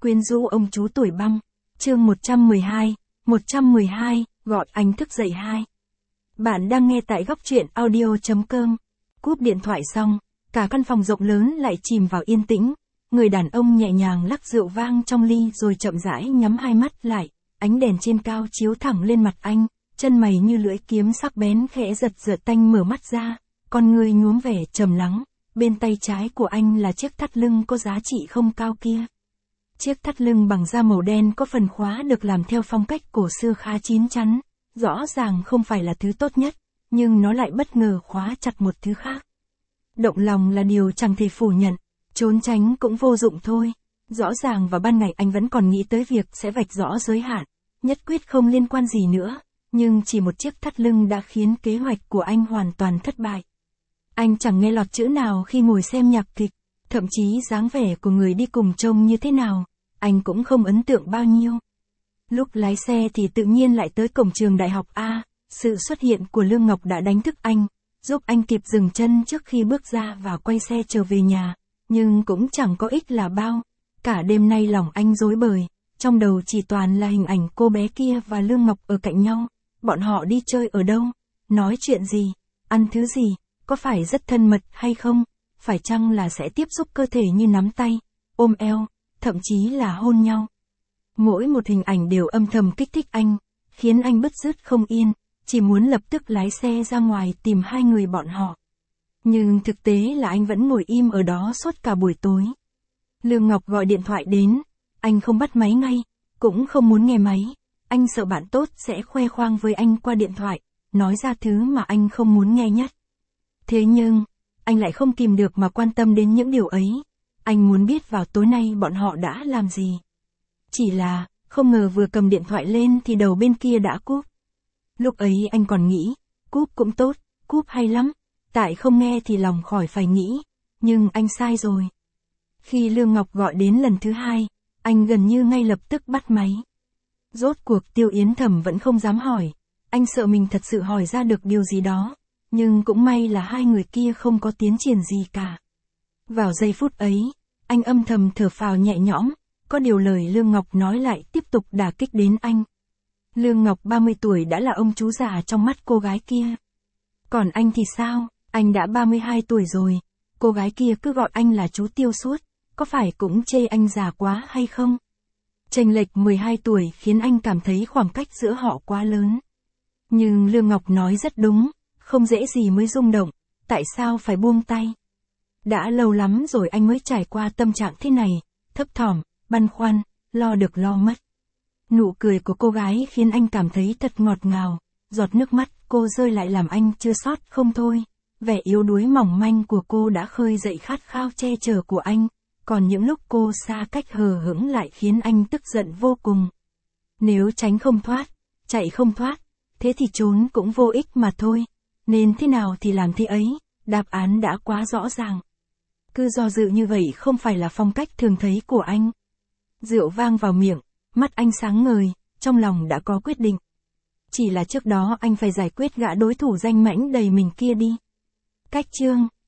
quyến rũ ông chú tuổi băng. Chương 112, gọi anh thức dậy 2. Bạn đang nghe tại góc truyện audio.com. Cúp điện thoại xong, cả căn phòng rộng lớn lại chìm vào yên tĩnh. Người đàn ông nhẹ nhàng lắc rượu vang trong ly rồi chậm rãi nhắm hai mắt lại, ánh đèn trên cao chiếu thẳng lên mặt anh, chân mày như lưỡi kiếm sắc bén khẽ giật giật. Anh mở mắt ra, con người nhuốm vẻ trầm lắng, bên tay trái của anh là chiếc thắt lưng có giá trị không cao kia. Chiếc thắt lưng bằng da màu đen có phần khóa được làm theo phong cách cổ xưa khá chín chắn, rõ ràng không phải là thứ tốt nhất, nhưng nó lại bất ngờ khóa chặt một thứ khác. Động lòng là điều chẳng thể phủ nhận, trốn tránh cũng vô dụng thôi. Rõ ràng vào ban ngày anh vẫn còn nghĩ tới việc sẽ vạch rõ giới hạn, nhất quyết không liên quan gì nữa, nhưng chỉ một chiếc thắt lưng đã khiến kế hoạch của anh hoàn toàn thất bại. Anh chẳng nghe lọt chữ nào khi ngồi xem nhạc kịch, thậm chí dáng vẻ của người đi cùng trông như thế nào, anh cũng không ấn tượng bao nhiêu. Lúc lái xe thì tự nhiên lại tới cổng trường đại học A, sự xuất hiện của Lương Ngọc đã đánh thức anh, giúp anh kịp dừng chân trước khi bước ra và quay xe trở về nhà, nhưng cũng chẳng có ích là bao. Cả đêm nay lòng anh rối bời, trong đầu chỉ toàn là hình ảnh cô bé kia và Lương Ngọc ở cạnh nhau. Bọn họ đi chơi ở đâu? Nói chuyện gì? Ăn thứ gì? Có phải rất thân mật hay không? Phải chăng là sẽ tiếp xúc cơ thể như nắm tay, ôm eo, thậm chí là hôn nhau? Mỗi một hình ảnh đều âm thầm kích thích anh, khiến anh bứt rứt không yên, chỉ muốn lập tức lái xe ra ngoài tìm hai người bọn họ. Nhưng thực tế là anh vẫn ngồi im ở đó suốt cả buổi tối. Lương Ngọc gọi điện thoại đến, anh không bắt máy ngay, cũng không muốn nghe máy. Anh sợ bạn tốt sẽ khoe khoang với anh qua điện thoại, nói ra thứ mà anh không muốn nghe nhất. Thế nhưng, anh lại không kìm được mà quan tâm đến những điều ấy. Anh muốn biết vào tối nay bọn họ đã làm gì. Chỉ là, không ngờ vừa cầm điện thoại lên thì đầu bên kia đã cúp. Lúc ấy anh còn nghĩ, cúp cũng tốt, cúp hay lắm, tại không nghe thì lòng khỏi phải nghĩ, nhưng anh sai rồi. Khi Lương Ngọc gọi đến lần thứ hai, anh gần như ngay lập tức bắt máy. Rốt cuộc Tiêu Yến Thẩm vẫn không dám hỏi, anh sợ mình thật sự hỏi ra được điều gì đó, nhưng cũng may là hai người kia không có tiến triển gì cả. Vào giây phút ấy, anh âm thầm thở phào nhẹ nhõm, có điều lời Lương Ngọc nói lại tiếp tục đả kích đến anh. Lương Ngọc 30 tuổi đã là ông chú già trong mắt cô gái kia. Còn anh thì sao, anh đã 32 tuổi rồi, cô gái kia cứ gọi anh là chú Tiêu suốt, có phải cũng chê anh già quá hay không? Chênh lệch 12 tuổi khiến anh cảm thấy khoảng cách giữa họ quá lớn. Nhưng Lương Ngọc nói rất đúng, không dễ gì mới rung động, tại sao phải buông tay? Đã lâu lắm rồi anh mới trải qua tâm trạng thế này, thấp thỏm, băn khoăn, lo được lo mất. Nụ cười của cô gái khiến anh cảm thấy thật ngọt ngào, giọt nước mắt cô rơi lại làm anh chua xót không thôi. Vẻ yếu đuối mỏng manh của cô đã khơi dậy khát khao che chở của anh, còn những lúc cô xa cách hờ hững lại khiến anh tức giận vô cùng. Nếu tránh không thoát, chạy không thoát, thế thì trốn cũng vô ích mà thôi, nên thế nào thì làm thế ấy, đáp án đã quá rõ ràng. Cứ do dự như vậy không phải là phong cách thường thấy của anh. Rượu vang vào miệng, mắt anh sáng ngời, trong lòng đã có quyết định. Chỉ là trước đó anh phải giải quyết gã đối thủ danh mãnh đầy mình kia đi. Cách chương